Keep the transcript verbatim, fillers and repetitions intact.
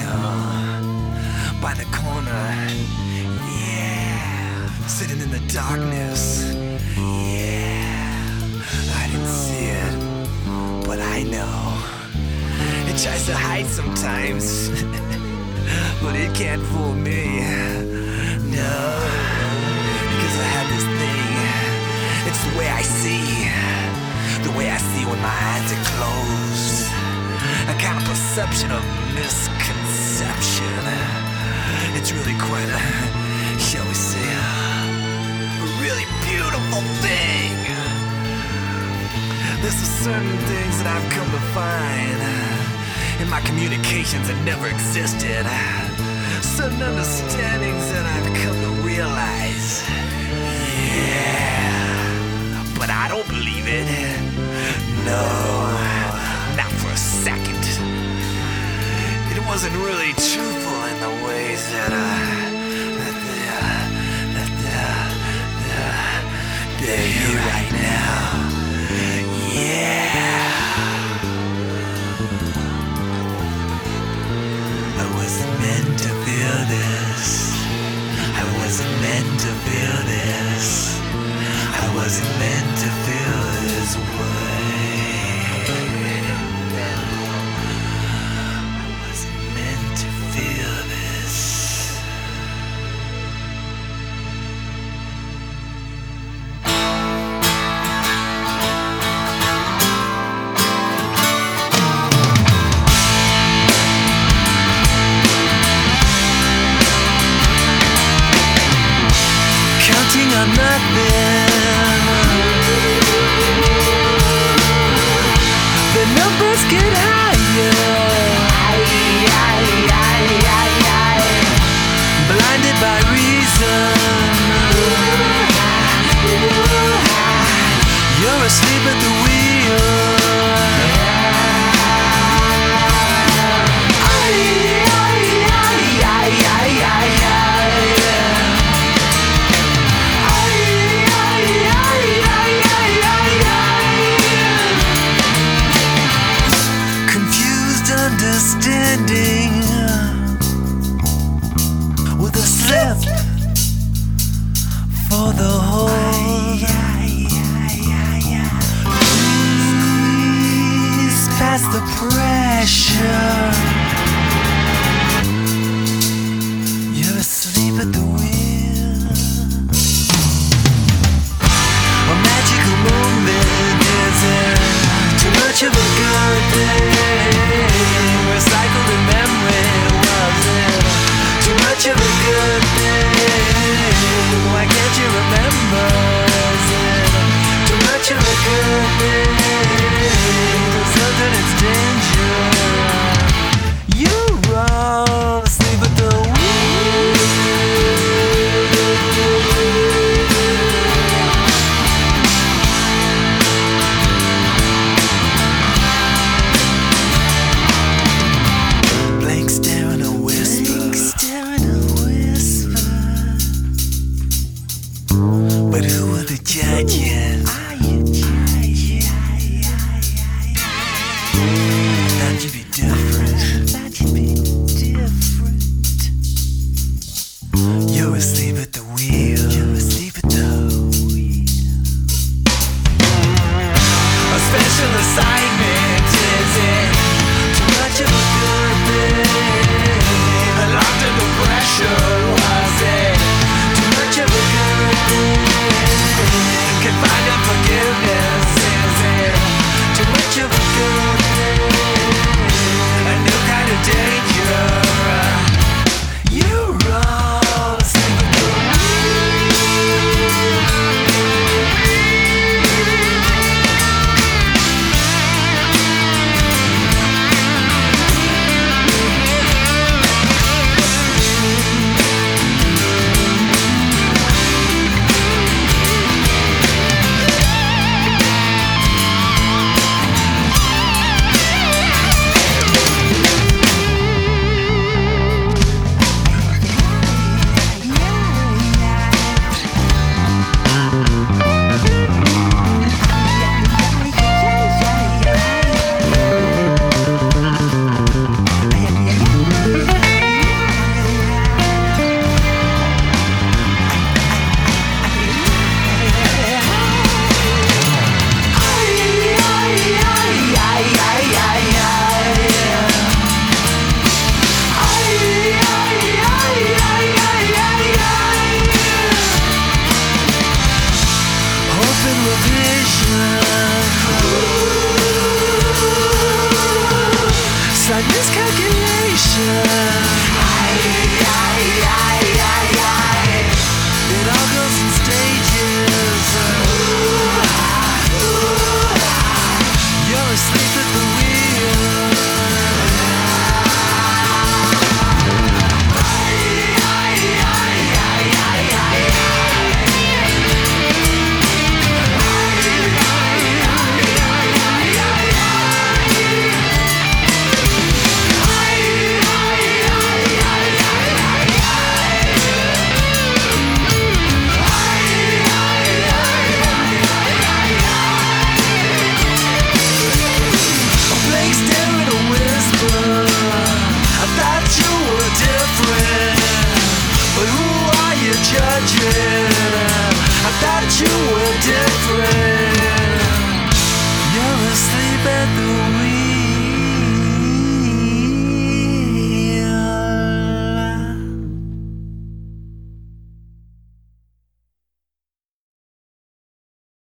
know, by the corner, yeah, sitting in the darkness, yeah, I didn't see it, but I know, it tries to hide sometimes, but it can't fool me, no, because I have this thing, it's the way I see, the way I see when my eyes are closed, a kind of perception of misconception. It's really quite a, shall we say, a really beautiful thing. There's certain things that I've come to find in my communications that never existed. Certain understandings that I've come to realize. Yeah, but I don't believe it. No, not for a second. It wasn't really truthful in the ways that, uh, that, they, uh, that, uh, uh, they're here right now. Yeah. I wasn't meant to feel this. I wasn't meant to feel this. I wasn't meant to feel this way.